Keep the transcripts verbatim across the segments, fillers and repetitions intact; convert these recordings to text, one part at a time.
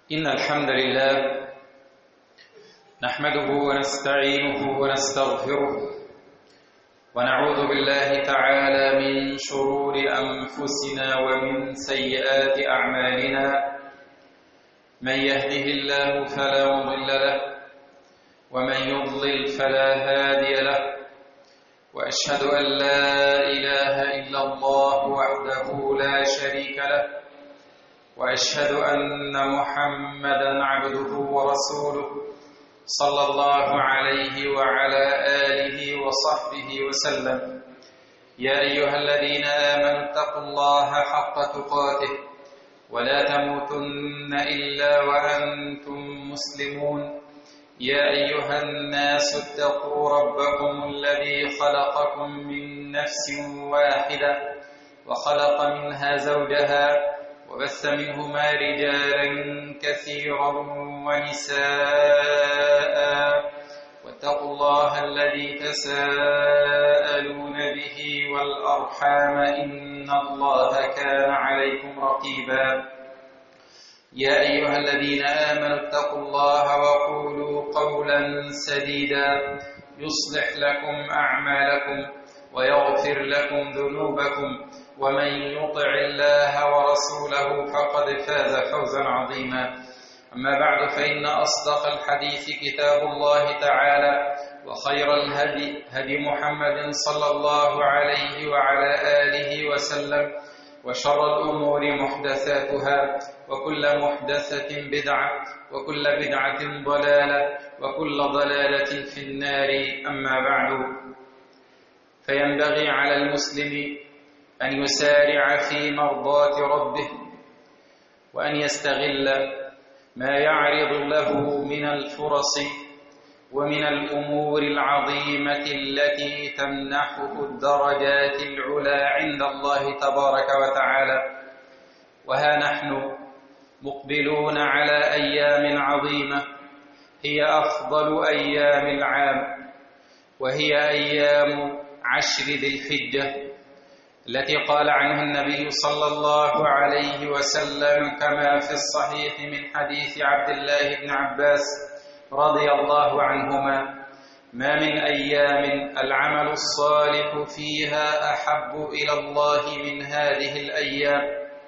إن الحمد لله نحمده ونستعينه ونستغفره ونعوذ بالله تعالى من شرور أنفسنا ومن سيئات أعمالنا. من يهده الله فلا مضل له ومن يضلل فلا هادي له، وأشهد أن لا إله إلا الله وحده لا شريك له، وأشهد أن محمدًا عبده ورسوله صلى الله عليه وعلى آله وصحبه وسلم. يا أيها الذين آمنوا اتقوا الله حق تقاته ولا تموتن إلا وأنتم مسلمون. يا أيها الناس اتقوا ربكم الذي خلقكم من نفس واحدة وخلق منها زوجها وبث منهما رجالا كثيرا ونساء، واتقوا الله الذي تساءلون به والأرحام إن الله كان عليكم رقيبا. يا أيها الذين آمنوا اتقوا الله وقولوا قولا سديدا يصلح لكم أعمالكم ويغفر لكم ذنوبكم، ومن يطع الله ورسوله فقد فاز فوزا عظيما. أما بعد، فإن أصدق الحديث كتاب الله تعالى، وخير الهدي هدي محمد صلى الله عليه وعلى آله وسلم، وشر الأمور محدثاتها، وكل محدثة بدعة، وكل بدعة ضلالة، وكل ضلالة في النار. أما بعد، فينبغي على المسلم أن يسارع في مرضاة ربه، وأن يستغل ما يعرض له من الفرص ومن الأمور العظيمة التي تمنحه الدرجات العلى عند الله تبارك وتعالى. وها نحن مقبلون على أيام عظيمة هي أفضل أيام العام، وهي أيام عشر ذي الحجة التي قال عنها النبي صلى الله عليه وسلم كما في الصحيح من حديث عبد الله بن عباس رضي الله عنهما: ما من أيام العمل الصالح فيها أحب إلى الله من هذه الأيام،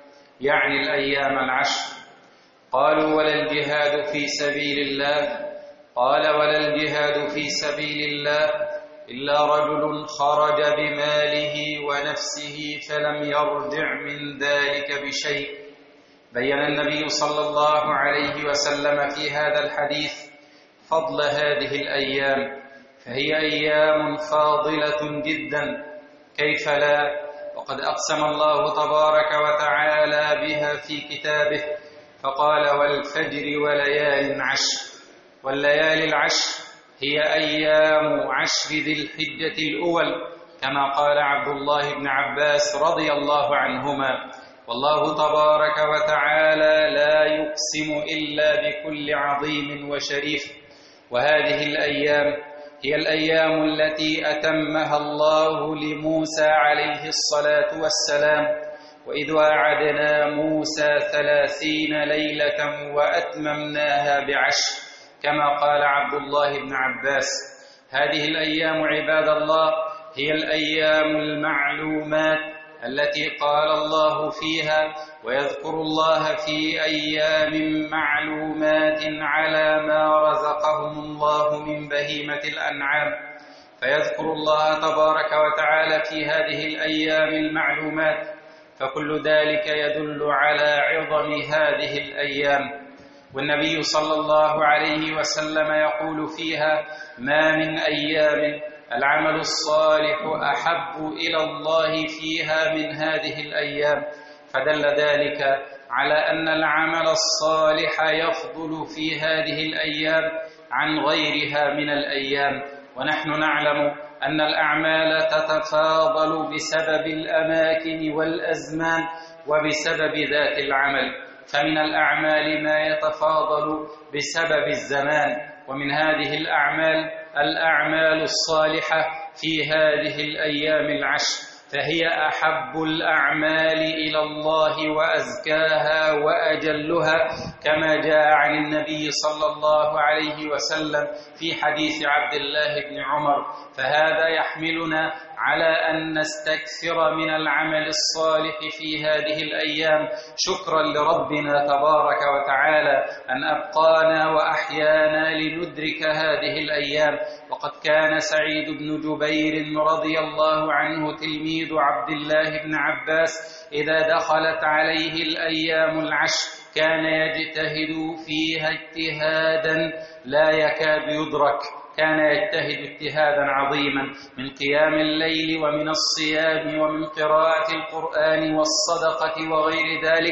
يعني الأيام العشر. قالوا: ولا الجهاد في سبيل الله؟ قال: ولا الجهاد في سبيل الله إلا رجل خرج بماله ونفسه فلم يرجع من ذلك بشيء. بين النبي صلى الله عليه وسلم في هذا الحديث فضل هذه الأيام، فهي أيام فاضلة جدا، كيف لا؟ وقد أقسم الله تبارك وتعالى بها في كتابه فقال: والفجر وليال عشر. والليالي العشر هي أيام عشر ذي الحجة الأول، كما قال عبد الله بن عباس رضي الله عنهما. والله تبارك وتعالى لا يقسم إلا بكل عظيم وشريف. وهذه الأيام هي الأيام التي أتمها الله لموسى عليه الصلاة والسلام: وإذ واعدنا موسى ثلاثين ليلة وأتممناها بعشر، كما قال عبد الله بن عباس. هذه الأيام عباد الله هي الأيام المعلومات التي قال الله فيها: ويذكر الله في أيام معلومات على ما رزقهم الله من بهيمة الأنعام. فيذكر الله تبارك وتعالى في هذه الأيام المعلومات، فكل ذلك يدل على عظم هذه الأيام. والنبي صلى الله عليه وسلم يقول فيها: ما من أيام العمل الصالح أحب إلى الله فيها من هذه الأيام. فدل ذلك على أن العمل الصالح يفضل في هذه الأيام عن غيرها من الأيام. ونحن نعلم أن الأعمال تتفاضل بسبب الأماكن والأزمان وبسبب ذات العمل، فمن الأعمال ما يتفاضل بسبب الزمان، ومن هذه الأعمال الأعمال الصالحة في هذه الأيام العشر. فهي أحب الأعمال إلى الله وأزكاها وأجلها، كما جاء عن النبي صلى الله عليه وسلم في حديث عبد الله بن عمر. فهذا يحملنا على أن نستكثر من العمل الصالح في هذه الأيام، شكرا لربنا تبارك وتعالى أن أبقانا وأحيانا لندرك هذه الأيام. وقد كان سعيد بن جبير رضي الله عنه تلميذ عبد الله بن عباس إذا دخلت عليه الأيام العشر كان يجتهد فيها اجتهادا لا يكاد يدرك، كان يجتهد اجتهادا عظيما من قيام الليل ومن الصيام ومن قراءة القرآن والصدقة وغير ذلك،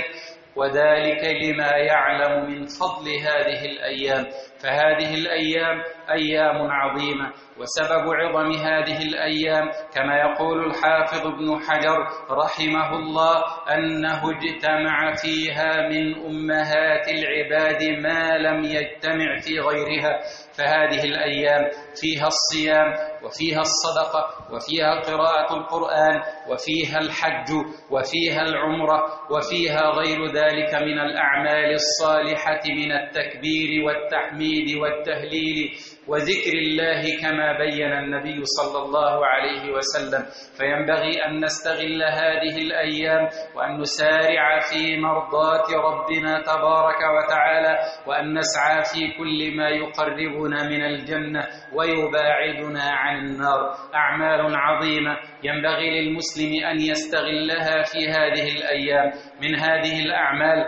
وذلك لما يعلم من فضل هذه الأيام. فهذه الأيام أيام عظيمة، وسبب عظم هذه الأيام كما يقول الحافظ ابن حجر رحمه الله أنه اجتمع فيها من أمهات العباد ما لم يجتمع في غيرها. فهذه الأيام فيها الصيام وفيها الصدقة وفيها قراءة القرآن وفيها الحج وفيها العمرة وفيها غير ذلك من الأعمال الصالحة من التكبير والتحميد والتهليل وذكر الله كما بين النبي صلى الله عليه وسلم. فينبغي أن نستغل هذه الأيام وأن نسارع في مرضاة ربنا تبارك وتعالى، وأن نسعى في كل ما يقربنا من الجنة ويباعدنا عن النار. أعمال عظيمة ينبغي للمسلم أن يستغلها في هذه الأيام. من هذه الأعمال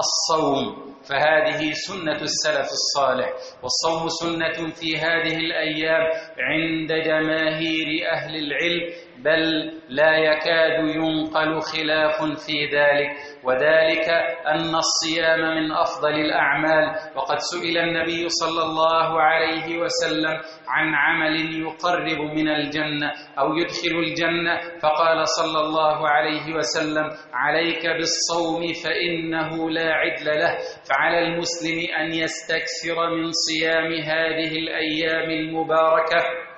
الصوم، فهذه سنة السلف الصالح، والصوم سنة في هذه الأيام عند جماهير أهل العلم، بل لا يكاد ينقل خلاف في ذلك، وذلك أن الصيام من أفضل الأعمال. وقد سئل النبي صلى الله عليه وسلم عن عمل يقرب من الجنة أو يدخل الجنة، فقال صلى الله عليه وسلم: عليك بالصوم فإنه لا عدل له. فعلى المسلم أن يستكثر من صيام هذه الأيام المباركة،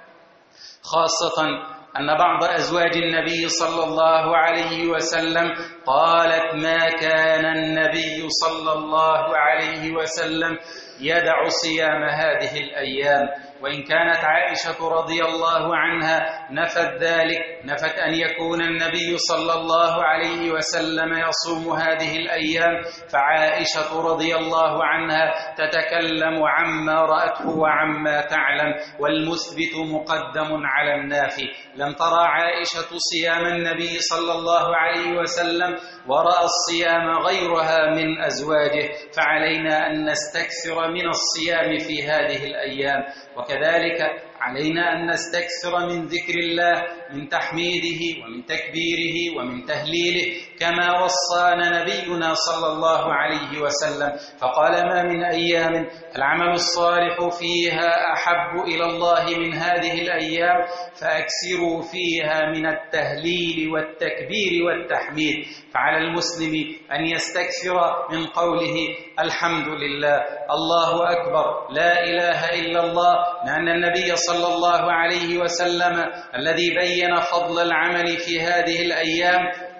خاصة أن بعض أزواج النبي صلى الله عليه وسلم قالت: ما كان النبي صلى الله عليه وسلم يدع صيام هذه الأيام. وإن كانت عائشة رضي الله عنها نفت ذلك، نفت أن يكون النبي صلى الله عليه وسلم يصوم هذه الأيام، فعائشة رضي الله عنها تتكلم عما رأته وعما تعلم، والمثبت مقدم على النافي. لم ترى عائشة صيام النبي صلى الله عليه وسلم ورأى الصيام غيرها من أزواجه، فعلينا أن نستكثر من الصيام في هذه الأيام. وكذلك علينا أن نستكثر من ذكر الله، من تحميده ومن تكبيره ومن تهليله، كما وصانا نبينا صلى الله عليه وسلم، فقال: ما من أيام العمل الصالح فيها أحب إلى الله من هذه الأيام، فأكثروا فيها من التهليل والتكبير والتحميد. فعلى المسلم أن يستكثر من قوله: الحمد لله، الله أكبر، لا إله إلا الله، لأن النبي صلى الله عليه وسلم الذي بين فضل العمل في هذه الأيام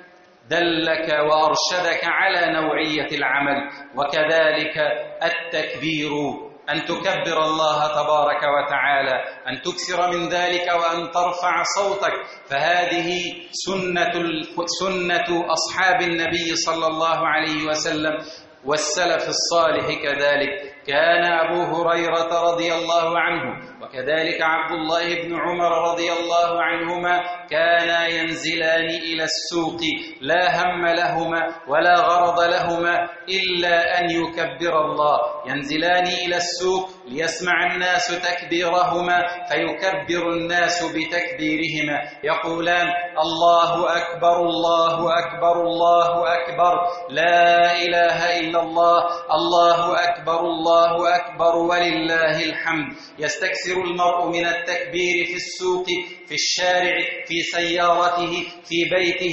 دلك وأرشدك على نوعية العمل. وكذلك التكبير، أن تكبر الله تبارك وتعالى، أن تكثر من ذلك وأن ترفع صوتك. فهذه سنة, سنة أصحاب النبي صلى الله عليه وسلم والسلف الصالح كذلك. كان أبو هريرة رضي الله عنه وكذلك عبد الله بن عمر رضي الله عنهما كانا ينزلان إلى السوق لا هم لهما ولا غرض لهما إلا أن يكبر الله. ينزلان إلى السوق ليسمع الناس تكبيرهما فيكبر الناس بتكبيرهما، يقولان: الله أكبر، الله أكبر، الله أكبر، لا إله إلا الله، الله أكبر، الله أكبر، ولله الحمد. يستكثر المرء من التكبير في السوق، في الشارع، في سيارته، في بيته،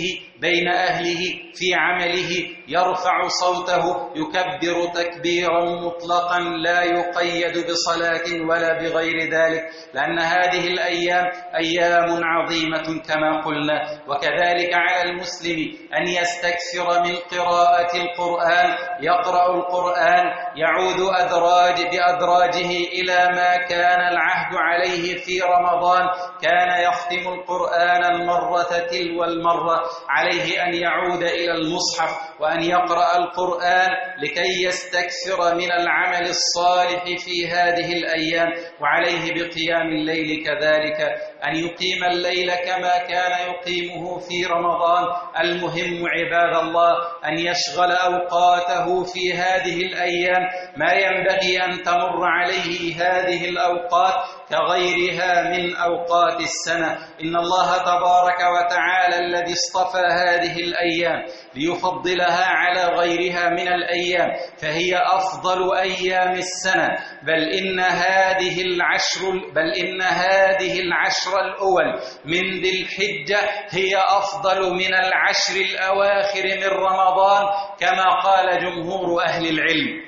بين أهله في عمله، يرفع صوته يكبر تكبيرا مطلقا لا يقيد بصلاة ولا بغير ذلك، لأن هذه الأيام أيام عظيمة كما قلنا. وكذلك على المسلم أن يستكثر من قراءة القرآن، يقرأ القرآن يعود أدراج بأدراجه إلى ما كان العهد عليه في رمضان، كان يختم القرآن المرة تلو المرة، عليه أن يعود إلى المصحف وأن يقرأ القرآن لكي يستكثر من العمل الصالح في هذه الأيام. وعليه بقيام الليل كذلك، أن يقيم الليل كما كان يقيمه في رمضان. المهم عباد الله أن يشغل أوقاته في هذه الأيام ما ينبغي أن تمر عليه هذه الأوقات كغيرها من أوقات السنة. إن الله تبارك وتعالى الذي اصطفى هذه الأيام ليفضلها على غيرها من الأيام فهي أفضل أيام السنة، بل إن هذه العشر بل إن هذه العشر الأول من ذي الحجة هي أفضل من العشر الأواخر من رمضان كما قال جمهور أهل العلم.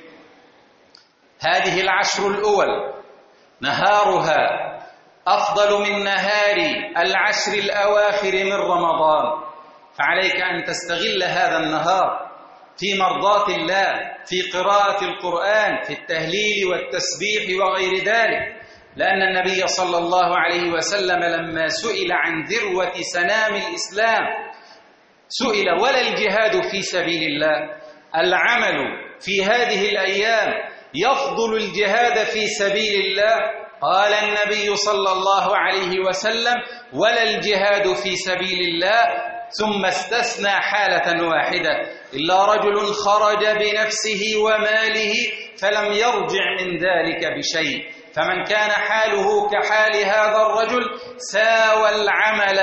هذه العشر الأول نهارها أفضل من نهار العشر الأواخر من رمضان، فعليك أن تستغل هذا النهار في مرضاة الله، في قراءة القرآن، في التهليل والتسبيح وغير ذلك. لأن النبي صلى الله عليه وسلم لما سئل عن ذروة سنام الإسلام سئل: ولا الجهاد في سبيل الله؟ العمل في هذه الأيام يفضل الجهاد في سبيل الله؟ قال النبي صلى الله عليه وسلم: ولا الجهاد في سبيل الله، ثم استثنى حالة واحدة: إلا رجل خرج بنفسه وماله فلم يرجع من ذلك بشيء. فمن كان حاله كحال هذا الرجل ساوى العمل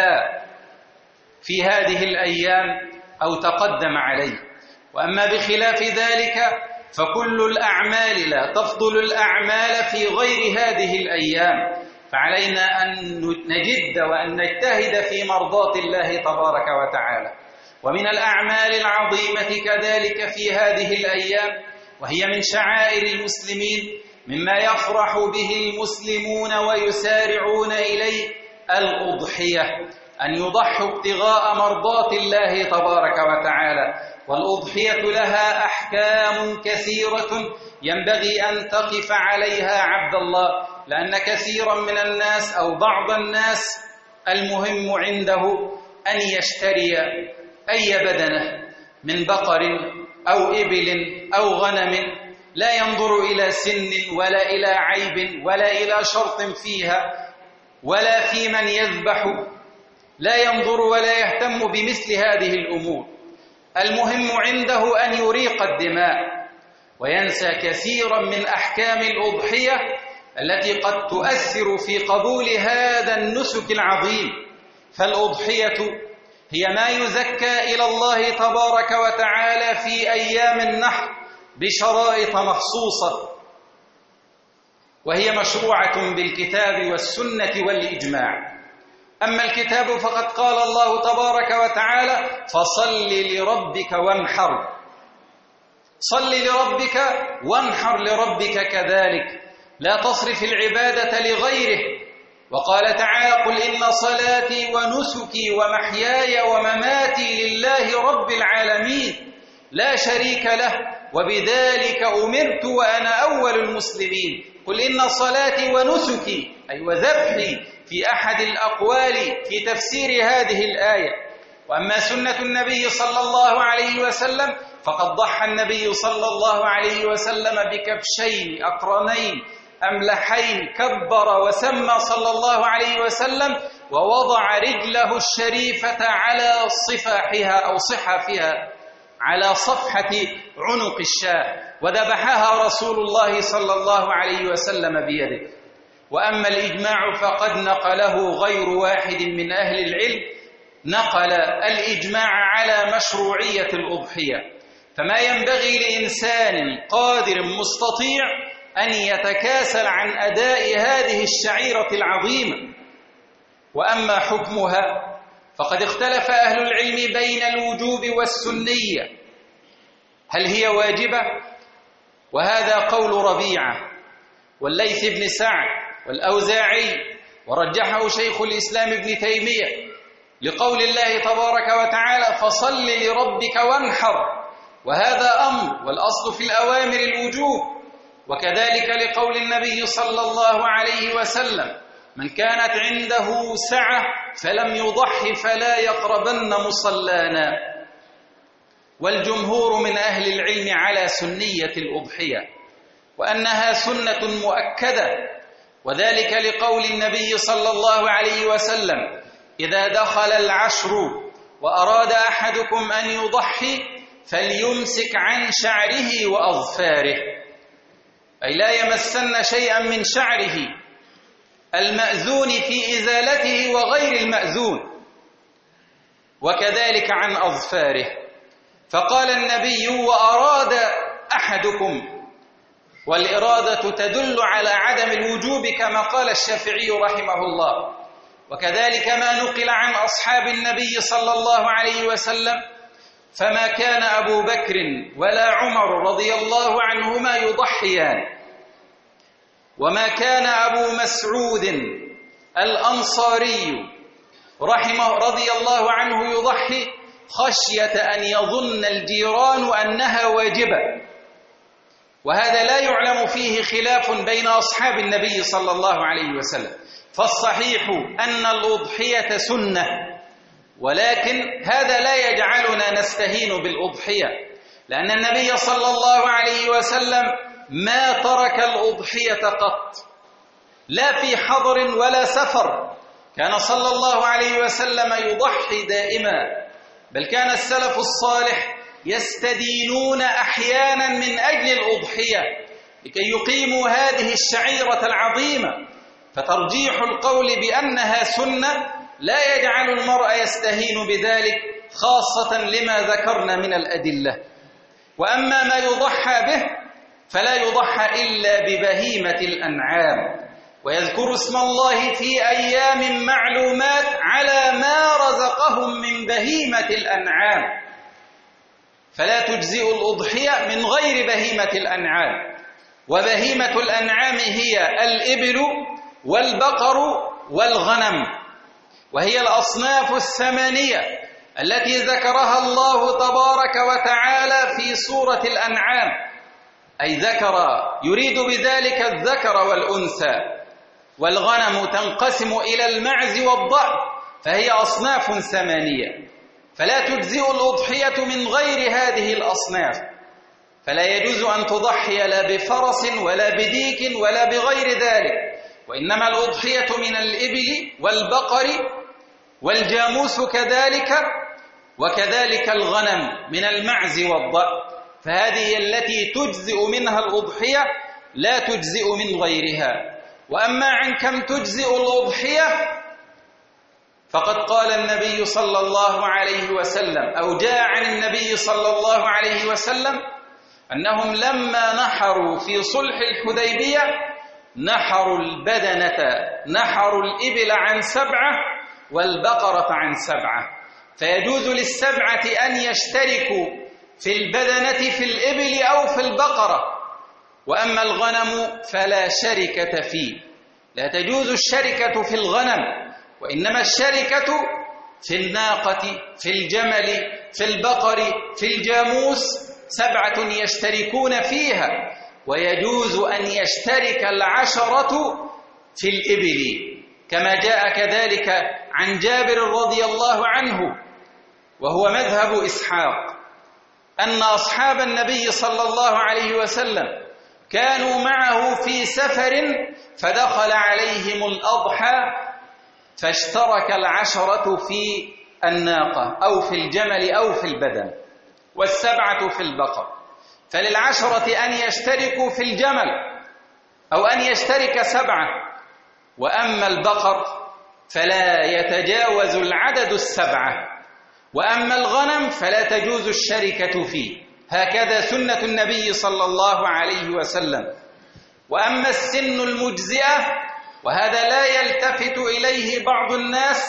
في هذه الأيام أو تقدم عليه. وأما بخلاف ذلك فكل الأعمال لا تفضل الأعمال في غير هذه الأيام، فعلينا أن نجد وأن نجتهد في مرضاة الله تبارك وتعالى. ومن الأعمال العظيمة كذلك في هذه الأيام، وهي من شعائر المسلمين مما يفرح به المسلمون ويسارعون إليه، الأضحية، أن يضحوا ابتغاء مرضاة الله تبارك وتعالى. والأضحية لها أحكام كثيرة ينبغي أن تقف عليها عبد الله، لأن كثيرا من الناس أو بعض الناس المهم عنده أن يشتري أي بدنة من بقر أو إبل أو غنم، لا ينظر إلى سن ولا إلى عيب ولا إلى شرط فيها ولا في من يذبح، لا ينظر ولا يهتم بمثل هذه الأمور. المهم عنده أن يريق الدماء، وينسى كثيرا من أحكام الأضحية التي قد تؤثر في قبول هذا النسك العظيم. فالأضحية هي ما يزكى إلى الله تبارك وتعالى في أيام النحر بشرائط مخصوصة، وهي مشروعة بالكتاب والسنة والإجماع. أما الكتاب فقد قال الله تبارك وتعالى: فصل لربك وانحر. صل لربك وانحر لربك كذلك، لا تصرف العبادة لغيره. وقال تعالى: قل إن صلاتي ونسكي ومحياي ومماتي لله رب العالمين لا شريك له وبذلك أمرت وأنا أول المسلمين. قل إن صلاتي ونسكي أي وذبحي في أحد الأقوال في تفسير هذه الآية. وأما سنة النبي صلى الله عليه وسلم فقد ضحى النبي صلى الله عليه وسلم بكبشين أقرنين أملحين، كبر وسمى صلى الله عليه وسلم ووضع رجله الشريفة على صفاحها أو صحافها على صفحة عنق الشاة، وذبحها رسول الله صلى الله عليه وسلم بيده. وأما الإجماع فقد نقله غير واحد من أهل العلم، نقل الإجماع على مشروعية الأضحية. فما ينبغي لإنسان قادر مستطيع أن يتكاسل عن أداء هذه الشعيرة العظيمة. وأما حكمها فقد اختلف أهل العلم بين الوجوب والسنية، هل هي واجبة؟ وهذا قول ربيعة والليث بن سعد والأوزاعي، ورجحه شيخ الإسلام ابن تيمية لقول الله تبارك وتعالى فصل لربك وانحر، وهذا أمر والأصل في الأوامر الوجوب. وكذلك لقول النبي صلى الله عليه وسلم من كانت عنده سعة فلم يضح فلا يقربن مصلانا. والجمهور من أهل العلم على سنية الأضحية وأنها سنة مؤكدة، وذلك لقول النبي صلى الله عليه وسلم إذا دخل العشر وأراد أحدكم أن يضحي فليمسك عن شعره وأظفاره، أي لا يمسن شيئا من شعره المأذون في إزالته وغير المأذون، وكذلك عن أظفاره. فقال النبي وأراد أحدكم، والإرادة تدل على عدم الوجوب كما قال الشافعي رحمه الله. وكذلك ما نقل عن أصحاب النبي صلى الله عليه وسلم، فما كان أبو بكر ولا عمر رضي الله عنهما يضحيان، وما كان أبو مسعود الأنصاري رحمه رضي الله عنه يضحي خشية أن يظن الجيران أنها واجبة، وهذا لا يعلم فيه خلاف بين أصحاب النبي صلى الله عليه وسلم. فالصحيح أن الأضحية سنة، ولكن هذا لا يجعلنا نستهين بالأضحية، لأن النبي صلى الله عليه وسلم ما ترك الأضحية قط، لا في حضر ولا سفر، كان صلى الله عليه وسلم يضحي دائما، بل كان السلف الصالح يستدينون أحيانا من أجل الأضحية لكي يقيموا هذه الشعيرة العظيمة. فترجيح القول بأنها سنة لا يجعل المرء يستهين بذلك، خاصة لما ذكرنا من الأدلة. وأما ما يضحى به فلا يضحى إلا ببهيمة الأنعام، ويذكر اسم الله في أيام معلومات على ما رزقهم من بهيمة الأنعام، فلا تجزئ الأضحية من غير بهيمة الأنعام. وبهيمة الأنعام هي الإبل والبقر والغنم، وهي الأصناف الثمانية التي ذكرها الله تبارك وتعالى في سورة الأنعام، أي ذكر يريد بذلك الذكر والأنثى. والغنم تنقسم إلى المعز والضأن، فهي أصناف ثمانية، فلا تجزئ الأضحية من غير هذه الأصناف. فلا يجوز أن تضحي لا بفرس ولا بديك ولا بغير ذلك، وإنما الأضحية من الإبل والبقر والجاموس كذلك، وكذلك الغنم من المعز والضأن، فهذه التي تجزئ منها الأضحية، لا تجزئ من غيرها. وأما عن كم تجزئ الأضحية فقد قال النبي صلى الله عليه وسلم، أو جاء عن النبي صلى الله عليه وسلم أنهم لما نحروا في صلح الحديبية نحروا البدنة، نحروا الإبل عن سبعة والبقرة عن سبعة، فيجوز للسبعة أن يشتركوا في البدنة في الإبل أو في البقرة. وأما الغنم فلا شركة فيه، لا تجوز الشركة في الغنم، وإنما الشركة في الناقة، في الجمل، في البقر، في الجاموس، سبعة يشتركون فيها، ويجوز أن يشترك العشرة في الإبل، كما جاء كذلك عن جابر رضي الله عنه، وهو مذهب إسحاق، أن أصحاب النبي صلى الله عليه وسلم كانوا معه في سفر فدخل عليهم الأضحى فاشترك العشرة في الناقة أو في الجمل أو في البدن، والسبعة في البقر. فللعشرة أن يشتركوا في الجمل أو أن يشترك سبعة، وأما البقر فلا يتجاوز العدد السبعة، وأما الغنم فلا تجوز الشركة فيه. هكذا سنة النبي صلى الله عليه وسلم. وأما السن المجزئة، وهذا لا يلتفت إليه بعض الناس،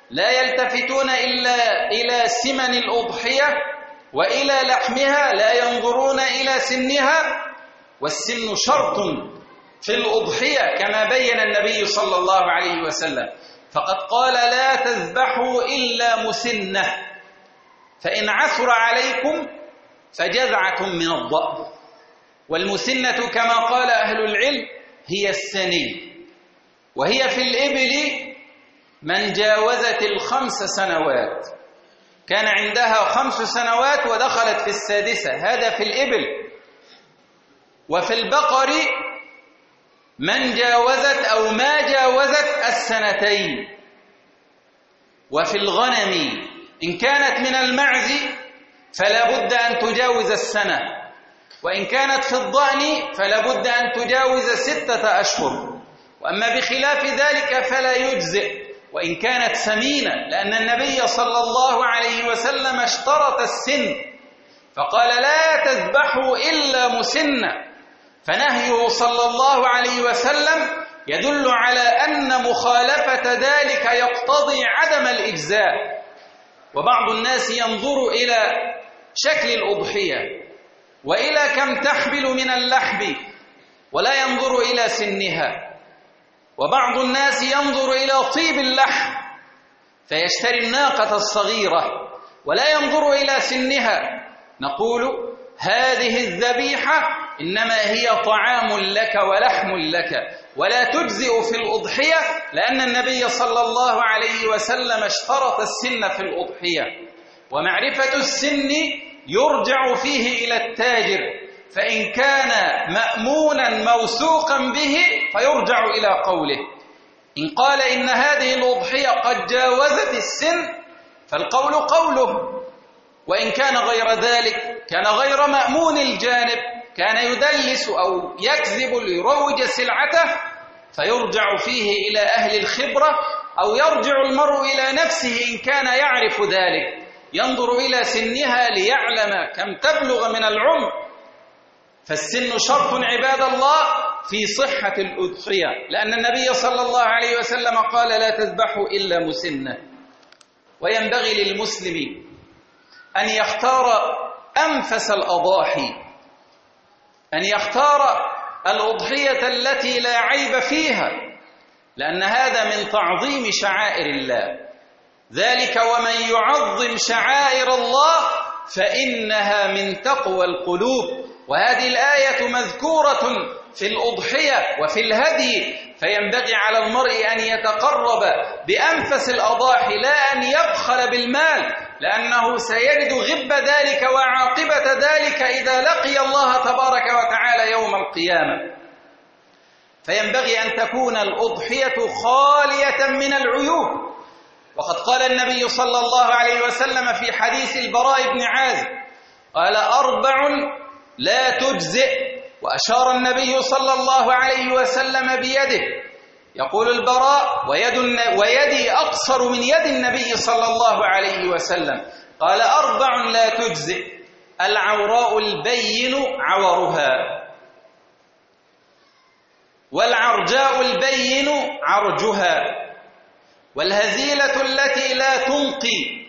لا يلتفتون إلا إلى سمن الأضحية وإلى لحمها، لا ينظرون إلى سنها، والسن شرط في الأضحية كما بين النبي صلى الله عليه وسلم، فقد قال لا تذبحوا إلا مسنة، فإن عثر عليكم فجذعة من الضأن، والمسنة كما قال أهل العلم هي السني، وهي في الإبل من جاوزت الخمس سنوات، كان عندها خمس سنوات ودخلت في السادسة، هذا في الإبل. وفي البقر من جاوزت أو ما جاوزت السنتين. وفي الغنم إن كانت من المعز فلا بد أن تجاوز السنة، وإن كانت في الضأن فلا بد أن تجاوز ستة أشهر، وأما بخلاف ذلك فلا يجزئ وإن كانت سمينة، لأن النبي صلى الله عليه وسلم اشترط السن فقال لا تذبحوا إلا مسنة، فنهيه صلى الله عليه وسلم يدل على أن مخالفة ذلك يقتضي عدم الإجزاء. وبعض الناس ينظر إلى شكل الأضحية وإلى كم تحمل من اللحم ولا ينظر إلى سنها، وبعض الناس ينظر إلى طيب اللحم فيشتري الناقة الصغيرة ولا ينظر إلى سنها. نقول هذه الذبيحة إنما هي طعام لك ولحم لك، ولا تجزئ في الأضحية، لأن النبي صلى الله عليه وسلم اشترط السن في الأضحية. ومعرفة السن يرجع فيه إلى التاجر، فإن كان مأمونا موثوقا به فيرجع إلى قوله. إن قال إن هذه الأضحية قد جاوزت السن فالقول قوله، وإن كان غير ذلك كان غير مأمون الجانب، كان يدلس أو يكذب ليروج سلعته، فيرجع فيه إلى أهل الخبرة، أو يرجع المرء إلى نفسه إن كان يعرف ذلك، ينظر إلى سنها ليعلم كم تبلغ من العمر. فالسن شرط عباد الله في صحة الأضحية، لأن النبي صلى الله عليه وسلم قال لا تذبحوا إلا مسنة. وينبغي للمسلم أن يختار أنفس الأضاحي، أن يختار الأضحية التي لا عيب فيها، لأن هذا من تعظيم شعائر الله، ذلك ومن يعظم شعائر الله فإنها من تقوى القلوب. وهذه الآية مذكورة في الأضحية وفي الهدي، فينبغي على المرء أن يتقرب بأنفس الأضاحي، لا أن يبخل بالمال، لأنه سيجد غب ذلك وعاقبة ذلك إذا لقي الله تبارك وتعالى يوم القيامة. فينبغي أن تكون الأضحية خالية من العيوب، وقد قال النبي صلى الله عليه وسلم في حديث البراء بن عازب قال أربع لا تجزئ، وأشار النبي صلى الله عليه وسلم بيده، يقول البراء ويد ويدي أقصر من يد النبي صلى الله عليه وسلم، قال أربع لا تجزئ: العوراء البين عورها، والعرجاء البين عرجها، والهزيلة التي لا تنقي،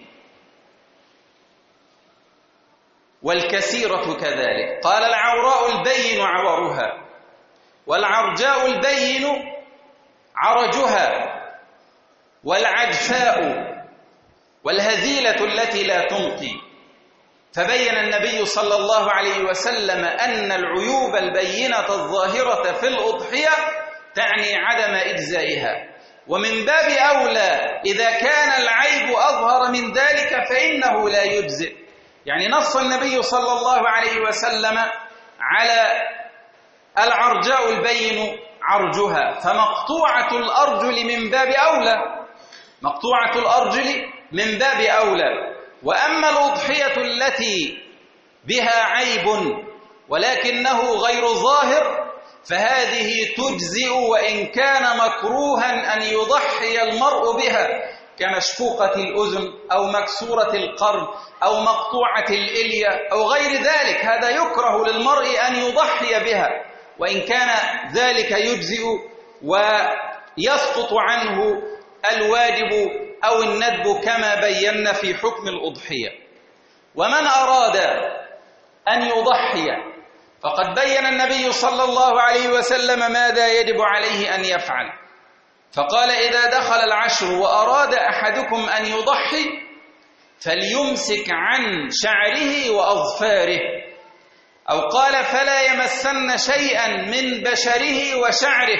والكسيرة كذلك. قال العوراء البين عورها، والعرجاء البين عرجها، والعجفاء، والهزيلة التي لا تنقي. فبين النبي صلى الله عليه وسلم أن العيوب البينة الظاهرة في الأضحية تعني عدم إجزائها، ومن باب أولى إذا كان العيب أظهر من ذلك فإنه لا يجزئ. يعني نص النبي صلى الله عليه وسلم على العرجاء البين عرجها، فمقطوعة الأرجل من باب أولى، مقطوعة الأرجل من باب أولى. وأما الأضحية التي بها عيب ولكنه غير ظاهر فهذه تجزئ وإن كان مكروها أن يضحي المرء بها، كمشفوقة الأذن أو مكسورة القرن أو مقطوعة الإلية أو غير ذلك، هذا يكره للمرء أن يضحي بها، وإن كان ذلك يجزئ ويسقط عنه الواجب أو الندب كما بينا في حكم الأضحية. ومن أراد أن يضحي فقد بين النبي صلى الله عليه وسلم ماذا يجب عليه أن يفعل، فقال: إذا دخل العشر وأراد أحدكم أن يضحي فليمسك عن شعره وأظفاره، أو قال: فلا يمسن شيئا من بشره وشعره.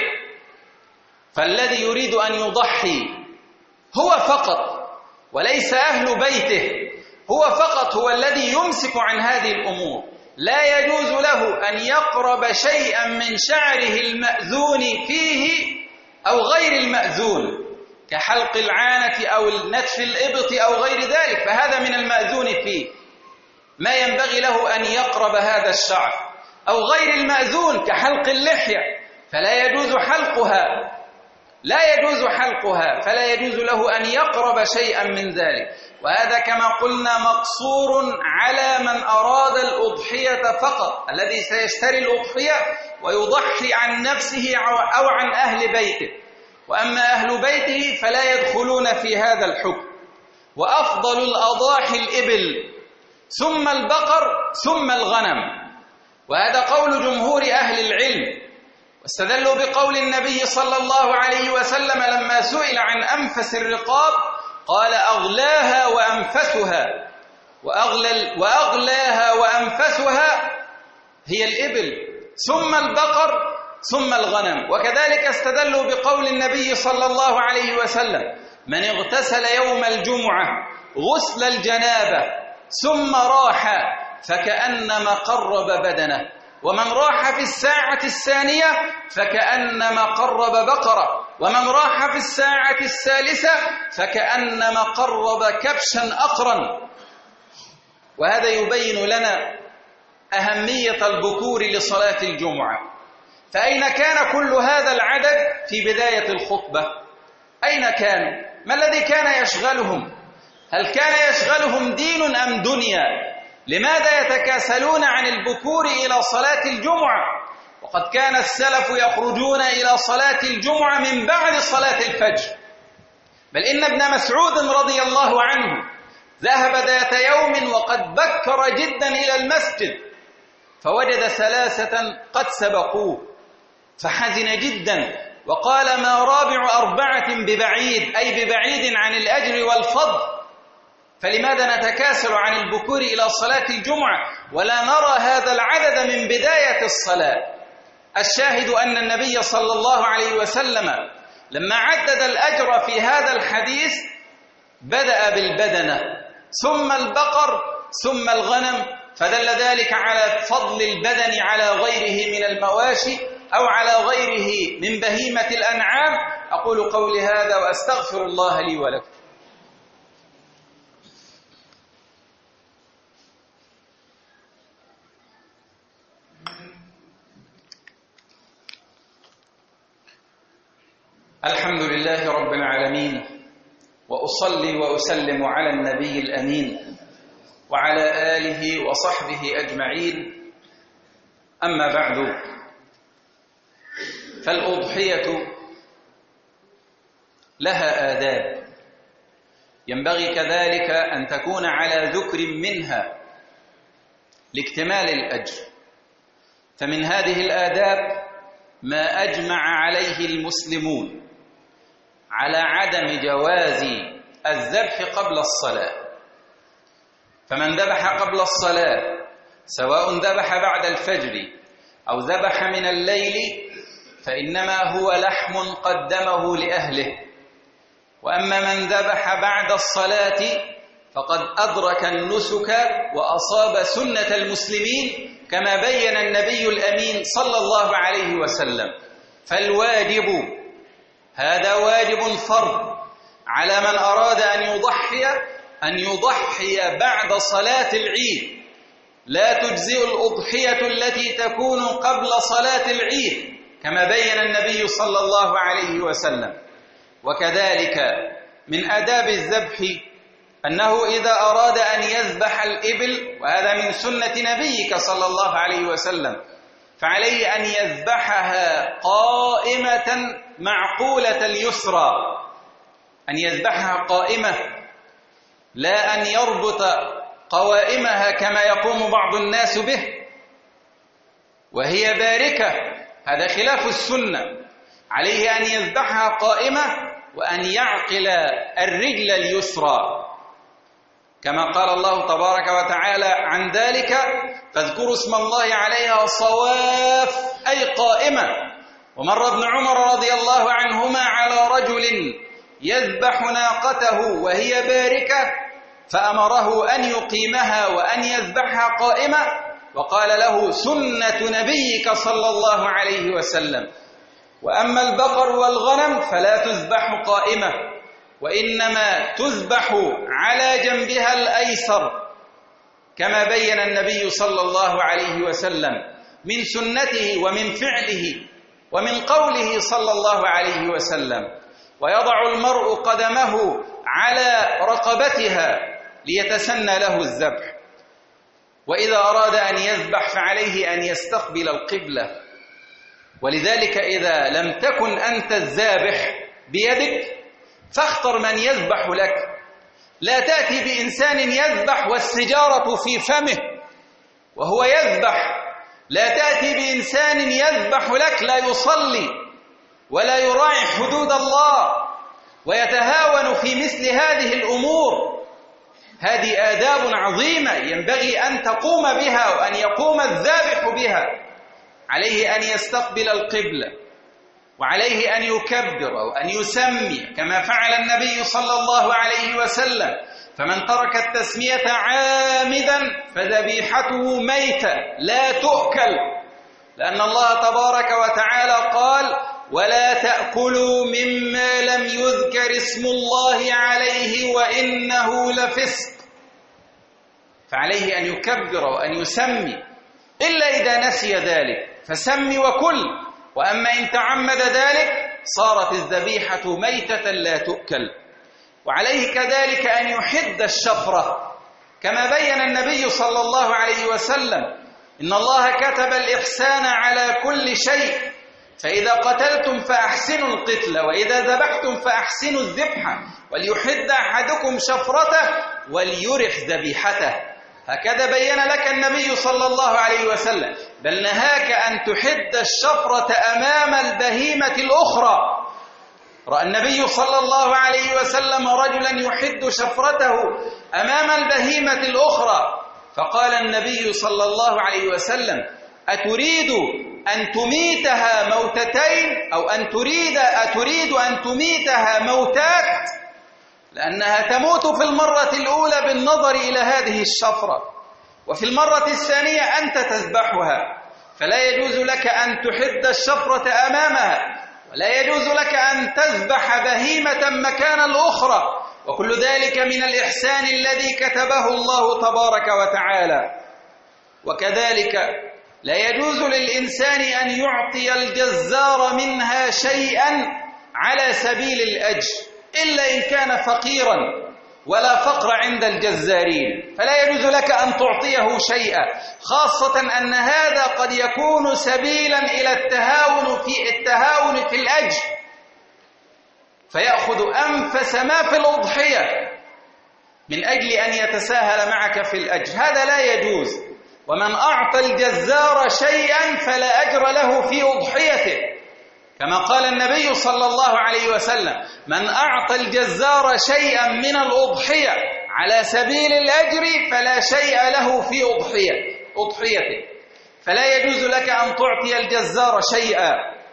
فالذي يريد أن يضحي هو فقط، وليس أهل بيته، هو فقط هو الذي يمسك عن هذه الأمور. لا يجوز له أن يقرب شيئا من شعره المأذون فيه أو غير المأذون، كحلق العانة أو نتف الإبط أو غير ذلك، فهذا من المأذون فيه، ما ينبغي له أن يقرب هذا الشعر. أو غير المأذون كحلق اللحية، فلا يجوز حلقها، لا يجوز حلقها، فلا يجوز له أن يقرب شيئا من ذلك. وهذا كما قلنا مقصور على من أراد الأضحية فقط، الذي سيشتري الأضحية ويضحي عن نفسه أو عن أهل بيته. وأما أهل بيته فلا يدخلون في هذا الحكم. وأفضل الأضاحي الإبل، ثم البقر، ثم الغنم، وهذا قول جمهور أهل العلم. واستدلوا بقول النبي صلى الله عليه وسلم لما سئل عن أنفس الرقاب قال: أغلاها وأنفسها، وأغلى وأغلاها وأنفسها هي الإبل، ثم البقر، ثم الغنم. وكذلك استدلوا بقول النبي صلى الله عليه وسلم: من اغتسل يوم الجمعة غسل الجنابة ثم راح فكأنما قرب بدنه، ومن راح في الساعة الثانية فكأنما قرب بقرة، ومن راح في الساعة الثالثة فكأنما قرب كبشا أقرا. وهذا يبين لنا أهمية البكور لصلاة الجمعة. فأين كان كل هذا العدد في بداية الخطبة؟ أين كانوا؟ ما الذي كان يشغلهم؟ هل كان يشغلهم دين أم دنيا؟ لماذا يتكاسلون عن البكور إلى صلاة الجمعة؟ وقد كان السلف يخرجون إلى صلاة الجمعة من بعد صلاة الفجر. بل إن ابن مسعود رضي الله عنه ذهب ذات يوم وقد بكر جدا إلى المسجد، فوجد ثلاثة قد سبقوه فحزن جدا وقال: ما رابع أربعة ببعيد، أي ببعيد عن الأجر والفضل، فلماذا نتكاسل عن البكور إلى صلاة الجمعة ولا نرى هذا العدد من بداية الصلاة؟ الشاهد أن النبي صلى الله عليه وسلم لما عدد الأجر في هذا الحديث بدأ بالبدنة، ثم البقر، ثم الغنم، فدل ذلك على فضل البدن على غيره من المواشي أو على غيره من بهيمة الأنعام. أقول قولي هذا وأستغفر الله لي ولكم. الحمد لله رب العالمين، وأصلي وأسلم على النبي الأمين وعلى آله وصحبه أجمعين. أما بعد، فالأضحية لها آداب ينبغي كذلك أن تكون على ذكر منها لاكتمال الأجر. فمن هذه الآداب ما أجمع عليه المسلمون على عدم جواز الذبح قبل الصلاة. فمن ذبح قبل الصلاة سواء ذبح بعد الفجر أو ذبح من الليل فإنما هو لحم قدمه لأهله. وأما من ذبح بعد الصلاة فقد أدرك النسك وأصاب سنة المسلمين كما بين النبي الأمين صلى الله عليه وسلم. فالواجب، هذا واجب فرض على من أراد أن يضحي أن يضحي بعد صلاة العيد. لا تجزئ الأضحية التي تكون قبل صلاة العيد كما بين النبي صلى الله عليه وسلم. وكذلك من آداب الذبح أنه إذا أراد أن يذبح الإبل، وهذا من سنة نبيك صلى الله عليه وسلم، فعليه أن يذبحها قائمة معقولة اليسرى، أن يذبحها قائمة لا أن يربط قوائمها كما يقوم بعض الناس به وهي باركة، هذا خلاف السنة. عليه أن يذبحها قائمة وأن يعقل الرجل اليسرى كما قال الله تبارك وتعالى عن ذلك: فاذكروا اسم الله عليها صواف، أي قائمة. ومر ابن عمر رضي الله عنهما على رجل يذبح ناقته وهي باركة فأمره أن يقيمها وأن يذبحها قائمة، وقال له: سنة نبيك صلى الله عليه وسلم. وأما البقر والغنم فلا تذبح قائمة، وإنما تذبح على جنبها الأيسر كما بين النبي صلى الله عليه وسلم من سنته ومن فعله ومن قوله صلى الله عليه وسلم: ويضع المرء قدمه على رقبتها ليتسنى له الذبح. وإذا أراد أن يذبح فعليه أن يستقبل القبلة. ولذلك إذا لم تكن أنت الذابح بيدك فاختر من يذبح لك. لا تأتي بإنسان يذبح والسجارة في فمه وهو يذبح، لا تأتي بإنسان يذبح لك لا يصلي ولا يراعي حدود الله ويتهاون في مثل هذه الأمور. هذه آداب عظيمة ينبغي أن تقوم بها وأن يقوم الذابح بها. عليه أن يستقبل القبلة، وعليه أن يكبر وأن يسمي كما فعل النبي صلى الله عليه وسلم: فمن ترك التسمية عامدا فذبيحته ميتة لا تؤكل، لأن الله تبارك وتعالى قال: ولا تأكلوا مما لم يذكر اسم الله عليه وإنه لفسق. فعليه أن يكبر وأن يسمي، إلا إذا نسي ذلك فسمي وكل، وأما إن تعمد ذلك صارت الذبيحة ميتة لا تؤكل. وعليه كذلك أن يحد الشفرة كما بين النبي صلى الله عليه وسلم: إن الله كتب الإحسان على كل شيء، فإذا قتلتم فأحسنوا القتل، وإذا ذبحتم فأحسنوا الذبح، وليحد أحدكم شفرته وليرح ذبيحته. هكذا بين لك النبي صلى الله عليه وسلم، بل نهاك أن تحد الشفرة أمام البهيمة الأخرى. رأى النبي صلى الله عليه وسلم رجلا يحد شفرته أمام البهيمة الأخرى، فقال النبي صلى الله عليه وسلم: أتريد أن تميتها موتتين أو أن تريد أتريد أن تميتها موتات؟ لأنها تموت في المرة الأولى بالنظر إلى هذه الشفرة، وفي المرة الثانية أنت تذبحها، فلا يجوز لك أن تحد الشفرة أمامها، ولا يجوز لك أن تذبح بهيمة مكان الأخرى، وكل ذلك من الإحسان الذي كتبه الله تبارك وتعالى. وكذلك لا يجوز للإنسان أن يعطي الجزار منها شيئا على سبيل الأجر إلا إن كان فقيرا، ولا فقر عند الجزارين، فلا يجوز لك أن تعطيه شيئا، خاصة أن هذا قد يكون سبيلا إلى التهاون في التهاون في الأجر، فيأخذ أنفس ما في الأضحية من أجل أن يتساهل معك في الأجر، هذا لا يجوز. ومن أعطى الجزار شيئا فلا أجر له في أضحيته، كما قال النبي صلى الله عليه وسلم: من أعطى الجزار شيئا من الأضحية على سبيل الأجر فلا شيء له في أضحية أضحيته، فلا يجوز لك أن تعطي الجزار شيئا.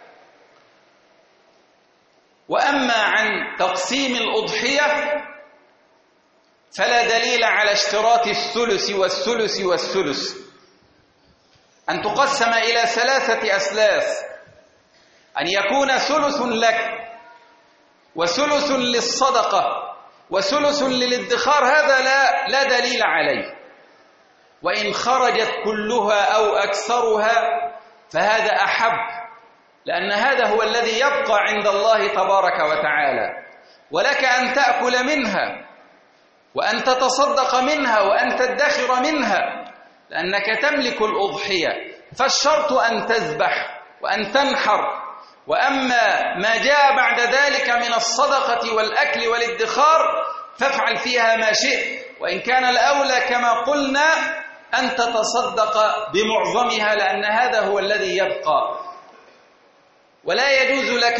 وأما عن تقسيم الأضحية فلا دليل على اشتراط الثلث والثلث والثلث، أن تقسم إلى ثلاثة أثلاث، أن يكون ثلث لك وثلث للصدقة وثلث للادخار، هذا لا, لا دليل عليه. وإن خرجت كلها أو أكثرها فهذا أحب، لأن هذا هو الذي يبقى عند الله تبارك وتعالى، ولك أن تأكل منها وأن تتصدق منها وأن تدخر منها، لأنك تملك الأضحية، فالشرط أن تذبح وأن تنحر وأما ما جاء بعد ذلك من الصدقة والأكل والادخار فافعل فيها ما شئت، وإن كان الأولى كما قلنا أن تتصدق بمعظمها، لأن هذا هو الذي يبقى. ولا يجوز لك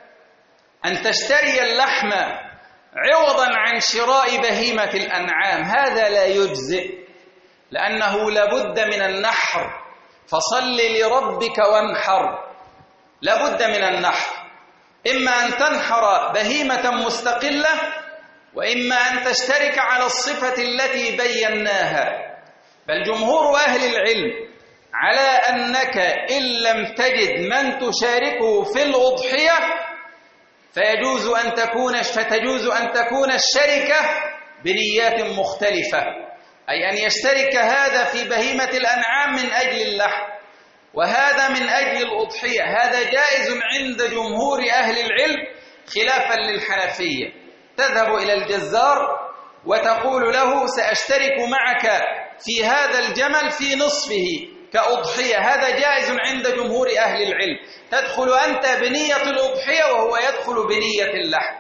أن تشتري اللحم عوضا عن شراء بهيمة الأنعام، هذا لا يجزئ، لأنه لابد من النحر، فصل لربك وانحر، لابد من النحر، إما أن تنحر بهيمة مستقلة، وإما أن تشترك على الصفة التي بيناها. بل جمهور أهل العلم على أنك إن لم تجد من تشاركه في الأضحية فيجوز أن تكون فتجوز أن تكون الشركة بنيات مختلفة، أي أن يشترك هذا في بهيمة الأنعام من أجل اللحم وهذا من أجل الأضحية، هذا جائز عند جمهور أهل العلم خلافا للحنفية. تذهب إلى الجزار وتقول له سأشترك معك في هذا الجمل في نصفه كأضحية، هذا جائز عند جمهور أهل العلم، تدخل أنت بنية الأضحية وهو يدخل بنية اللحم.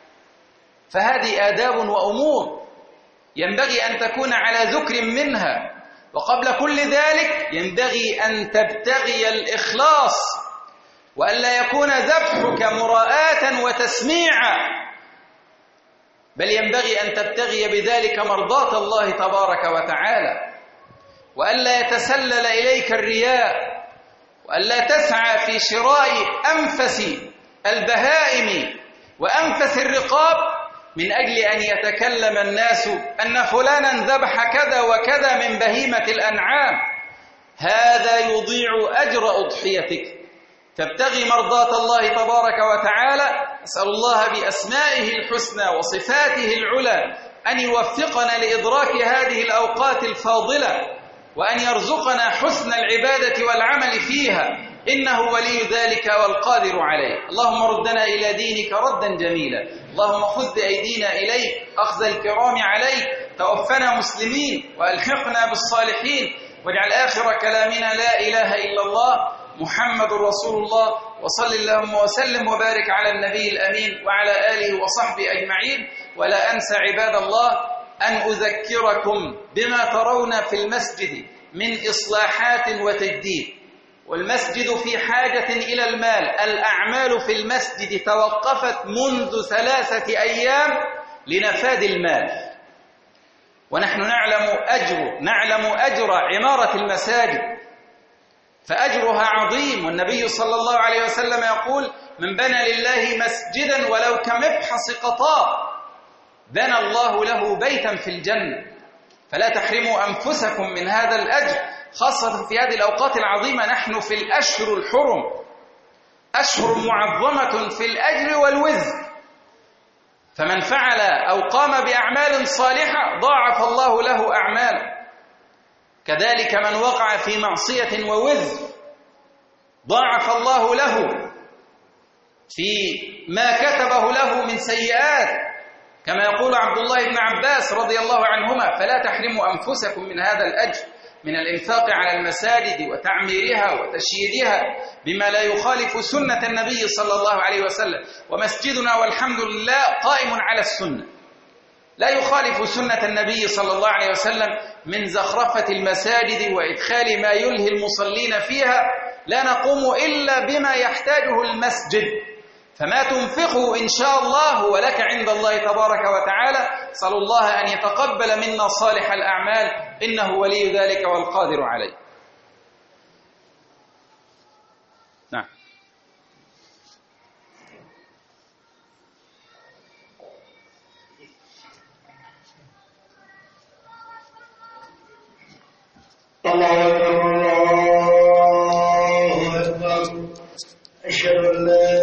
فهذه آداب وأمور ينبغي أن تكون على ذكر منها، وقبل كل ذلك ينبغي أن تبتغي الإخلاص، وألا يكون ذبحك مراءة وتسميعا، بل ينبغي أن تبتغي بذلك مرضاة الله تبارك وتعالى، وألا يتسلل إليك الرياء، وألا تسعى في شراء أنفس البهائم وأنفس الرقاب من أجل أن يتكلم الناس أن فلانا ذبح كذا وكذا من بهيمة الأنعام، هذا يضيع أجر أضحيتك. تبتغي مرضاة الله تبارك وتعالى. أسأل الله بأسمائه الحسنى وصفاته العلى أن يوفقنا لإدراك هذه الأوقات الفاضلة، وأن يرزقنا حسن العبادة والعمل فيها، إنه ولي ذلك والقادر عليه. اللهم ردنا إلى دينك ردا جميلا، اللهم خذ بأيدينا إليك أخذ الكرام عليك، توفنا مسلمين وألحقنا بالصالحين، واجعل آخر كلامنا لا إله إلا الله محمد رسول الله، وصل اللهم وسلم وبارك على النبي الأمين وعلى آله وصحبه أجمعين. ولا أنسى عباد الله أن أذكركم بما ترون في المسجد من إصلاحات وتجديد، والمسجد في حاجة إلى المال. الأعمال في المسجد توقفت منذ ثلاثة أيام لنفاد المال، ونحن نعلم أجر نعلم أجر عمارة المساجد، فأجرها عظيم، والنبي صلى الله عليه وسلم يقول: من بنى لله مسجدا ولو كمبحص قطاع بنى الله له بيتا في الجنة. فلا تحرموا أنفسكم من هذا الأجر، خاصة في هذه الأوقات العظيمة. نحن في الأشهر الحرم، أشهر معظمة في الأجر والوزر، فمن فعل أو قام بأعمال صالحة ضاعف الله له أعماله، كذلك من وقع في معصية ووزر ضاعف الله له في ما كتبه له من سيئات، كما يقول عبد الله بن عباس رضي الله عنهما: فلا تحرموا أنفسكم من هذا الأجر من الإنفاق على المساجد وتعميرها وتشييدها بما لا يخالف سنة النبي صلى الله عليه وسلم. ومسجدنا والحمد لله قائم على السنة، لا يخالف سنة النبي صلى الله عليه وسلم من زخرفة المساجد وإدخال ما يلهي المصلين فيها. لا نقوم إلا بما يحتاجه المسجد، فما تنفقه إن شاء الله ولك عند الله تبارك وتعالى. صلى الله أن يتقبل منا صالح الأعمال، إنه ولي ذلك والقادر عليه. نعم. الله أكبر الله أكبر أشهد أن لا